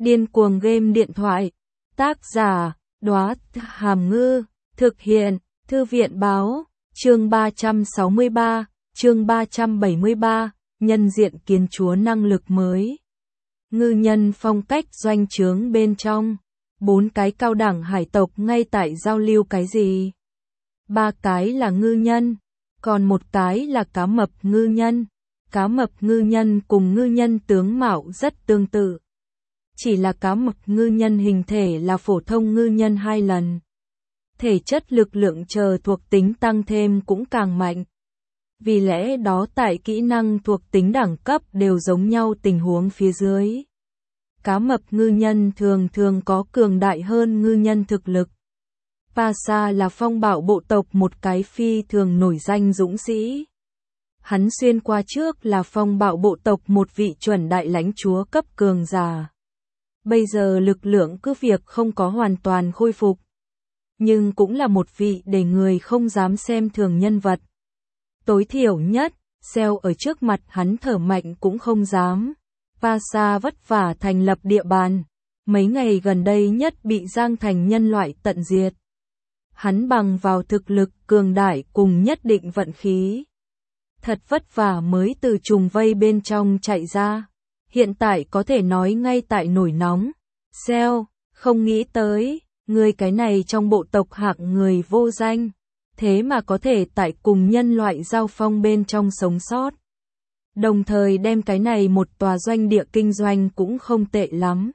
Điên cuồng game điện thoại. Tác giả, Đóa Hàm Ngư. Thực hiện, Thư viện báo. Chương 363, chương 373, nhân diện kiến chúa năng lực mới. Ngư nhân phong cách doanh trướng bên trong. 4 cái cao đẳng hải tộc ngay tại giao lưu cái gì? 3 cái là ngư nhân, còn 1 cái là cá mập ngư nhân. Cá mập ngư nhân cùng ngư nhân tướng mạo rất tương tự. Chỉ là cá mập ngư nhân hình thể là phổ thông ngư nhân 2 lần. Thể chất lực lượng chờ thuộc tính tăng thêm cũng càng mạnh. Vì lẽ đó tại kỹ năng thuộc tính đẳng cấp đều giống nhau tình huống phía dưới. Cá mập ngư nhân thường thường có cường đại hơn ngư nhân thực lực. Pasa là phong bạo bộ tộc một cái phi thường nổi danh dũng sĩ. Hắn xuyên qua trước là phong bạo bộ tộc một vị chuẩn đại lãnh chúa cấp cường giả. Bây giờ lực lượng cứ việc không có hoàn toàn khôi phục. Nhưng cũng là một vị để người không dám xem thường nhân vật. Tối thiểu nhất, Cell ở trước mặt hắn thở mạnh cũng không dám. Pasa vất vả thành lập địa bàn. Mấy ngày gần đây nhất bị giang thành nhân loại tận diệt. Hắn bằng vào thực lực cường đại cùng nhất định vận khí. Thật vất vả mới từ trùng vây bên trong chạy ra. Hiện tại có thể nói ngay tại nổi nóng. Cell, không nghĩ tới, người cái này trong bộ tộc hạng người vô danh. Thế mà có thể tại cùng nhân loại giao phong bên trong sống sót. Đồng thời đem cái này một tòa doanh địa kinh doanh cũng không tệ lắm.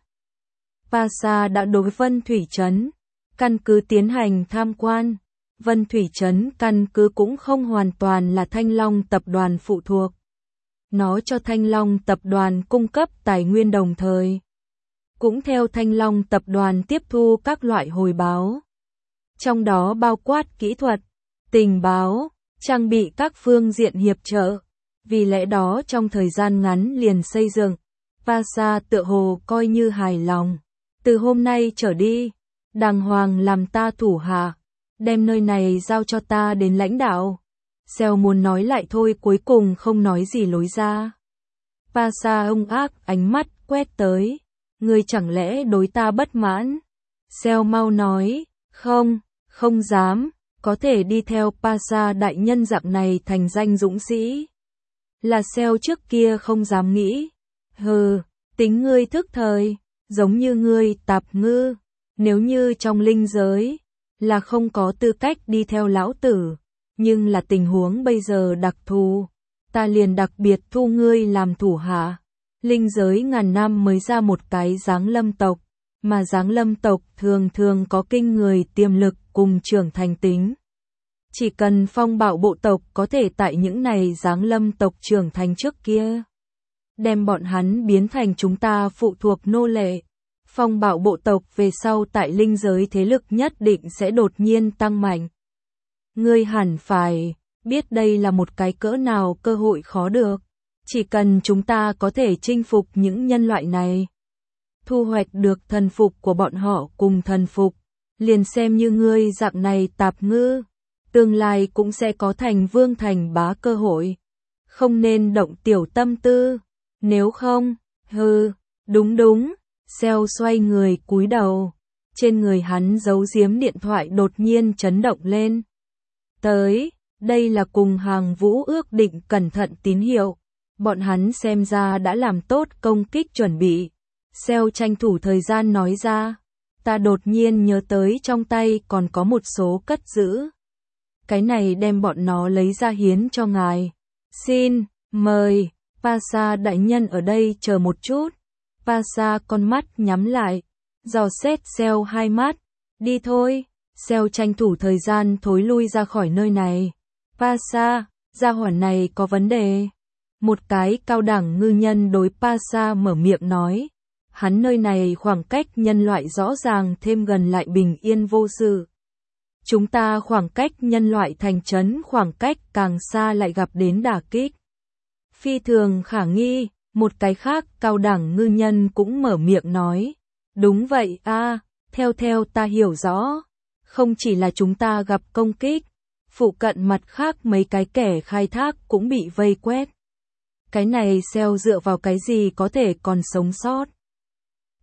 Pasa đã đối Vân Thủy Trấn, căn cứ tiến hành tham quan. Vân Thủy Trấn căn cứ cũng không hoàn toàn là Thanh Long tập đoàn phụ thuộc. Nó cho Thanh Long tập đoàn cung cấp tài nguyên đồng thời. Cũng theo Thanh Long tập đoàn tiếp thu các loại hồi báo. Trong đó bao quát kỹ thuật, tình báo, trang bị các phương diện hiệp trợ. Vì lẽ đó trong thời gian ngắn liền xây dựng, Pasa tựa hồ coi như hài lòng. Từ hôm nay trở đi, đàng hoàng làm ta thủ hạ, đem nơi này giao cho ta đến lãnh đạo. Cell muốn nói lại thôi cuối cùng không nói gì lối ra. Pasa hung ác ánh mắt quét tới. Ngươi chẳng lẽ đối ta bất mãn? Cell mau nói, không dám, có thể đi theo Pasa đại nhân dạng này thành danh dũng sĩ. Là Cell trước kia không dám nghĩ. Hừ, tính ngươi thức thời, giống như ngươi tạp ngư. Nếu như trong linh giới, là không có tư cách đi theo lão tử. Nhưng là tình huống bây giờ đặc thù, ta liền đặc biệt thu ngươi làm thủ hạ. Linh giới ngàn năm mới ra một cái giáng lâm tộc, mà giáng lâm tộc thường thường có kinh người tiềm lực cùng trưởng thành tính. Chỉ cần phong bạo bộ tộc có thể tại những này giáng lâm tộc trưởng thành trước kia, đem bọn hắn biến thành chúng ta phụ thuộc nô lệ. Phong bạo bộ tộc về sau tại linh giới thế lực nhất định sẽ đột nhiên tăng mạnh. Ngươi hẳn phải biết đây là một cái cỡ nào cơ hội khó được. Chỉ cần chúng ta có thể chinh phục những nhân loại này, thu hoạch được thần phục của bọn họ cùng thần phục, liền xem như ngươi dạng này tạp ngư, tương lai cũng sẽ có thành vương thành bá cơ hội. Không nên động tiểu tâm tư, nếu không, đúng. Cell xoay người cúi đầu, trên người hắn giấu giếm điện thoại đột nhiên chấn động lên. Đây là cùng hàng vũ ước định cẩn thận tín hiệu. Bọn hắn xem ra đã làm tốt công kích chuẩn bị. Cell tranh thủ thời gian nói ra. Ta đột nhiên nhớ tới trong tay còn có một số cất giữ. Cái này đem bọn nó lấy ra hiến cho ngài. Xin, mời, Pasa đại nhân ở đây chờ một chút. Pasa con mắt nhắm lại, dò xét Cell 2 mắt. Đi thôi. Cell tranh thủ thời gian thối lui ra khỏi nơi này. Pasa, gia hỏa này có vấn đề. Một cái cao đẳng ngư nhân đối Pasa mở miệng nói. Hắn nơi này khoảng cách nhân loại rõ ràng thêm gần lại bình yên vô sự. Chúng ta khoảng cách nhân loại thành trấn khoảng cách càng xa lại gặp đến đả kích. Phi thường khả nghi, một cái khác cao đẳng ngư nhân cũng mở miệng nói. Đúng vậy theo ta hiểu rõ. Không chỉ là chúng ta gặp công kích, phụ cận mặt khác mấy cái kẻ khai thác cũng bị vây quét. Cái này Cell dựa vào cái gì có thể còn sống sót?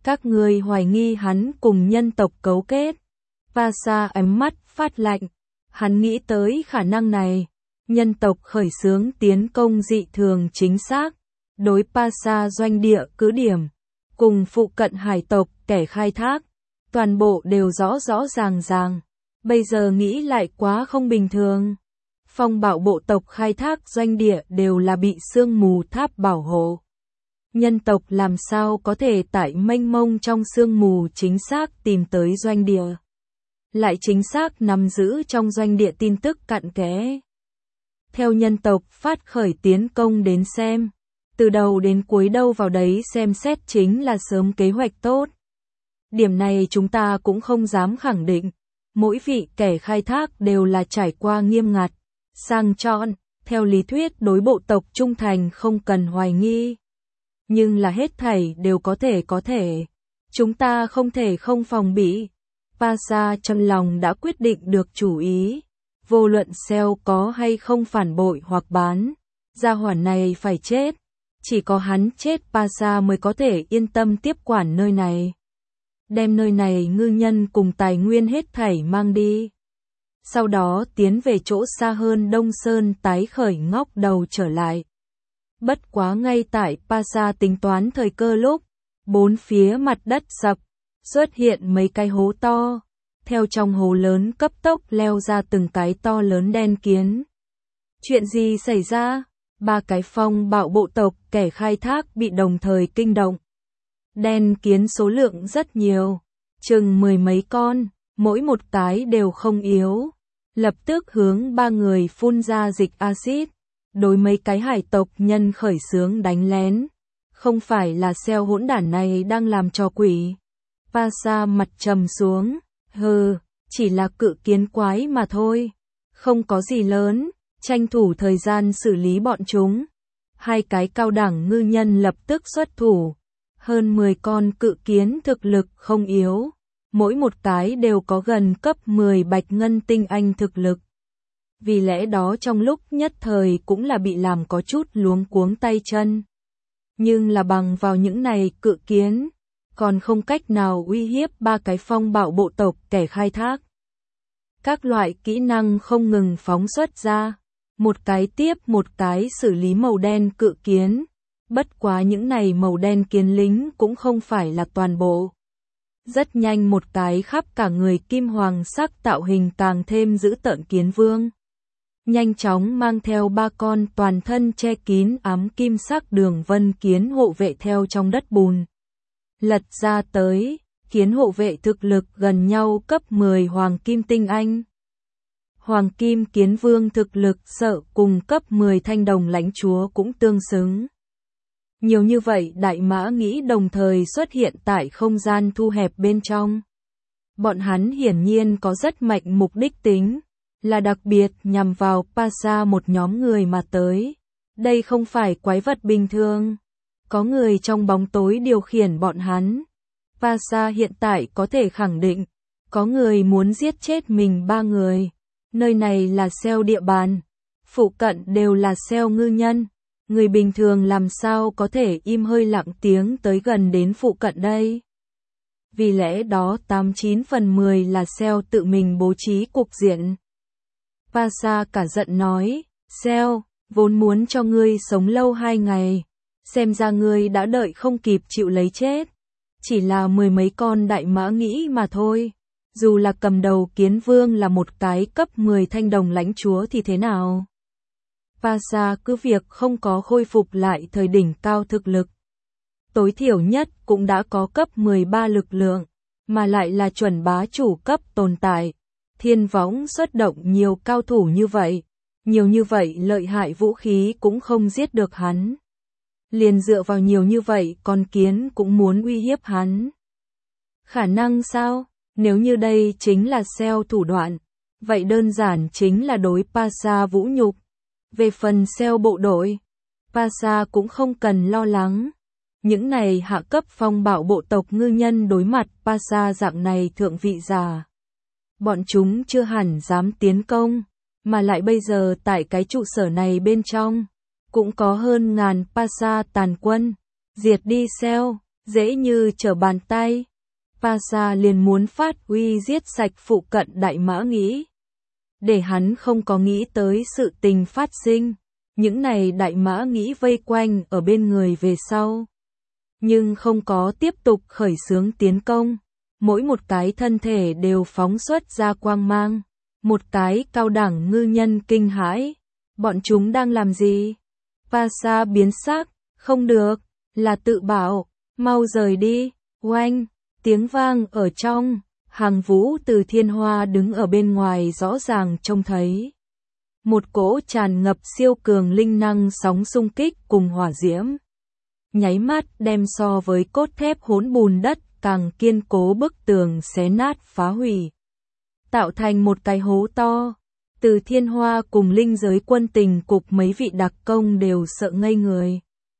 Các ngươi hoài nghi hắn cùng nhân tộc cấu kết. Pasa ánh mắt phát lạnh. Hắn nghĩ tới khả năng này. Nhân tộc khởi xướng tiến công dị thường chính xác. Đối Pasa doanh địa cứ điểm. Cùng phụ cận hải tộc kẻ khai thác. Toàn bộ đều rõ rõ ràng. Bây giờ nghĩ lại quá không bình thường. Phong bạo bộ tộc khai thác doanh địa đều là bị sương mù tháp bảo hộ. Nhân tộc làm sao có thể tại mênh mông trong sương mù chính xác tìm tới doanh địa. Lại chính xác nắm giữ trong doanh địa tin tức cặn kẽ. Theo nhân tộc phát khởi tiến công đến xem. Từ đầu đến cuối đâu vào đấy xem xét chính là sớm kế hoạch tốt. Điểm này chúng ta cũng không dám khẳng định. Mỗi vị kẻ khai thác đều là trải qua nghiêm ngặt, sang chọn, theo lý thuyết đối bộ tộc trung thành không cần hoài nghi. Nhưng là hết thảy đều có thể. Chúng ta không thể không phòng bị. Pasa trong lòng đã quyết định được chủ ý. Vô luận Cell có hay không phản bội hoặc bán, gia hỏa này phải chết. Chỉ có hắn chết Pasa mới có thể yên tâm tiếp quản nơi này. Đem nơi này ngư nhân cùng tài nguyên hết thảy mang đi. Sau đó tiến về chỗ xa hơn Đông Sơn tái khởi ngóc đầu trở lại. Bất quá ngay tại Pasa tính toán thời cơ lúc, bốn phía mặt đất sập, xuất hiện mấy cái hố to. Theo trong hố lớn cấp tốc leo ra từng cái to lớn đen kiến. Chuyện gì xảy ra? Ba cái phong bạo bộ tộc kẻ khai thác bị đồng thời kinh động. Đen kiến số lượng rất nhiều, chừng 10 mấy con, mỗi một cái đều không yếu. Lập tức hướng ba người phun ra dịch axit, đối mấy cái hải tộc nhân khởi xướng đánh lén. Không phải là Cell hỗn đản này đang làm trò quỷ. Pasa mặt trầm xuống, chỉ là cự kiến quái mà thôi. Không có gì lớn, tranh thủ thời gian xử lý bọn chúng. Hai cái cao đẳng ngư nhân lập tức xuất thủ. Hơn 10 con cự kiến thực lực không yếu. Mỗi một cái đều có gần cấp 10 bạch ngân tinh anh thực lực. Vì lẽ đó trong lúc nhất thời cũng là bị làm có chút luống cuống tay chân. Nhưng là bằng vào những này cự kiến, còn không cách nào uy hiếp ba cái phong bạo bộ tộc kẻ khai thác. Các loại kỹ năng không ngừng phóng xuất ra, một cái tiếp một cái xử lý màu đen cự kiến. Bất quá những này màu đen kiến lính cũng không phải là toàn bộ. Rất nhanh một cái khắp cả người kim hoàng sắc tạo hình càng thêm dữ tợn kiến vương. Nhanh chóng mang theo ba con toàn thân che kín ám kim sắc đường vân kiến hộ vệ theo trong đất bùn. Lật ra tới, kiến hộ vệ thực lực gần nhau cấp 10 hoàng kim tinh anh. Hoàng kim kiến vương thực lực sợ cùng cấp 10 thanh đồng lãnh chúa cũng tương xứng. Nhiều như vậy đại mã nghĩ đồng thời xuất hiện tại không gian thu hẹp bên trong. Bọn hắn hiển nhiên có rất mạnh mục đích tính, là đặc biệt nhằm vào Pasa một nhóm người mà tới. Đây không phải quái vật bình thường. Có người trong bóng tối điều khiển bọn hắn. Pasa hiện tại có thể khẳng định, có người muốn giết chết mình 3 người. Nơi này là Cell địa bàn. Phụ cận đều là Cell ngư nhân. Người bình thường làm sao có thể im hơi lặng tiếng tới gần đến phụ cận đây. Vì lẽ đó 89 phần 10 là Cell tự mình bố trí cục diện. Pasa cả giận nói, Cell, vốn muốn cho ngươi sống lâu 2 ngày. Xem ra ngươi đã đợi không kịp chịu lấy chết. Chỉ là 10 mấy con đại mã nghĩ mà thôi. Dù là cầm đầu kiến vương là một cái cấp 10 thanh đồng lãnh chúa thì thế nào? Pasa cứ việc không có khôi phục lại thời đỉnh cao thực lực. Tối thiểu nhất cũng đã có cấp 13 lực lượng, mà lại là chuẩn bá chủ cấp tồn tại. Thiên võng xuất động nhiều cao thủ như vậy, nhiều như vậy lợi hại vũ khí cũng không giết được hắn. Liền dựa vào nhiều như vậy con kiến cũng muốn uy hiếp hắn. Khả năng sao? Nếu như đây chính là Cell thủ đoạn, vậy đơn giản chính là đối Pasa vũ nhục. Về phần Cell bộ đội, Pasa cũng không cần lo lắng. Những này hạ cấp phong bạo bộ tộc ngư nhân đối mặt Pasa dạng này thượng vị giả. Bọn chúng chưa hẳn dám tiến công, mà lại bây giờ tại cái trụ sở này bên trong, cũng có hơn ngàn Pasa tàn quân. Diệt đi Cell, dễ như trở bàn tay. Pasa liền muốn phát uy giết sạch phụ cận Đại Mã Nghĩ. Để hắn không có nghĩ tới sự tình phát sinh, những này Đại Mã Nghĩ vây quanh ở bên người về sau. Nhưng không có tiếp tục khởi xướng tiến công, mỗi một cái thân thể đều phóng xuất ra quang mang, một cái cao đẳng ngư nhân kinh hãi. Bọn chúng đang làm gì? Pasa biến sắc, không được, là tự bảo, mau rời đi, oanh, tiếng vang ở trong, Hàng Vũ từ Thiên Hoa đứng ở bên ngoài rõ ràng trông thấy. Một cỗ tràn ngập siêu cường linh năng sóng xung kích cùng hỏa diễm. Nháy mắt đem so với cốt thép hỗn bùn đất càng kiên cố bức tường xé nát phá hủy. Tạo thành một cái hố to. Từ Thiên Hoa cùng linh giới quân tình cục mấy vị đặc công đều sợ ngây người.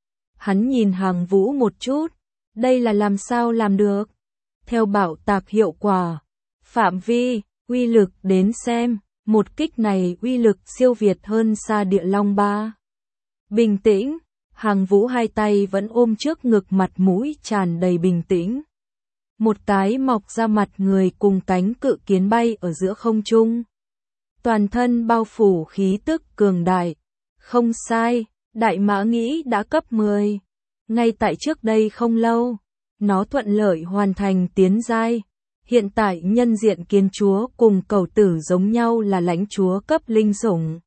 Hắn nhìn Hàng Vũ một chút, đây là làm sao làm được? Theo bạo tạc hiệu quả, phạm vi, uy lực đến xem, một kích này uy lực siêu việt hơn xa Địa Long 3. Bình tĩnh, Hàng Vũ hai tay vẫn ôm trước ngực, mặt mũi tràn đầy bình tĩnh. Một cái mọc ra mặt người cùng cánh cự kiến bay ở giữa không trung. Toàn thân bao phủ khí tức cường đại. Không sai, Đại Mã Nghĩ đã cấp 10. Ngay tại trước đây không lâu, nó thuận lợi hoàn thành tiến giai. Hiện tại nhân diện kiến chúa cùng cầu tử giống nhau là lãnh chúa cấp linh sủng.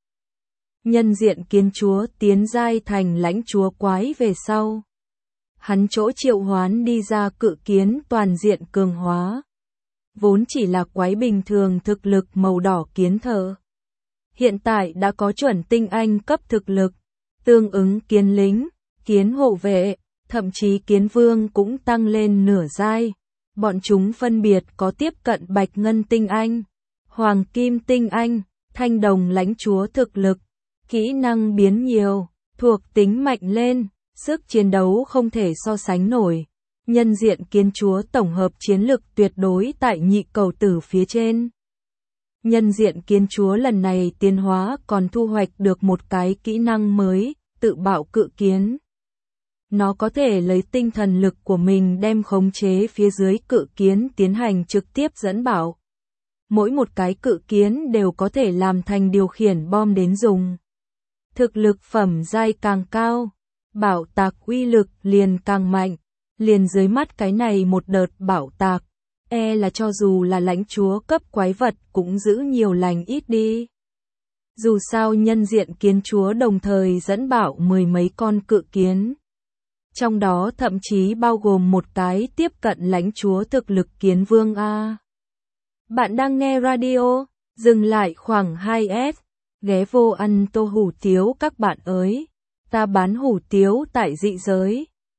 Nhân diện kiến chúa tiến giai thành lãnh chúa quái về sau. Hắn chỗ triệu hoán đi ra cự kiến toàn diện cường hóa. Vốn chỉ là quái bình thường thực lực màu đỏ kiến thợ. Hiện tại đã có chuẩn tinh anh cấp thực lực, tương ứng kiến lính, kiến hộ vệ, thậm chí kiến vương cũng tăng lên nửa giai. Bọn chúng phân biệt có tiếp cận bạch ngân tinh anh, hoàng kim tinh anh, thanh đồng lãnh chúa thực lực, kỹ năng biến nhiều, thuộc tính mạnh lên, sức chiến đấu không thể so sánh nổi. Nhân diện kiến chúa tổng hợp chiến lực tuyệt đối tại nhị cầu tử phía trên. Nhân diện kiến chúa lần này tiến hóa còn thu hoạch được một cái kỹ năng mới, tự bạo cự kiến. Nó có thể lấy tinh thần lực của mình đem khống chế phía dưới cự kiến tiến hành trực tiếp dẫn bảo. Mỗi một cái cự kiến đều có thể làm thành điều khiển bom đến dùng. Thực lực phẩm giai càng cao, bảo tạc uy lực liền càng mạnh. Liền dưới mắt cái này một đợt bảo tạc, là cho dù là lãnh chúa cấp quái vật cũng giữ nhiều lành ít đi. Dù sao nhân diện kiến chúa đồng thời dẫn bảo 10 mấy con cự kiến. Trong đó thậm chí bao gồm một cái tiếp cận lãnh chúa thực lực kiến vương A. Bạn đang nghe radio, dừng lại khoảng 2S, ghé vô ăn tô hủ tiếu các bạn ơi. Ta bán hủ tiếu tại dị giới.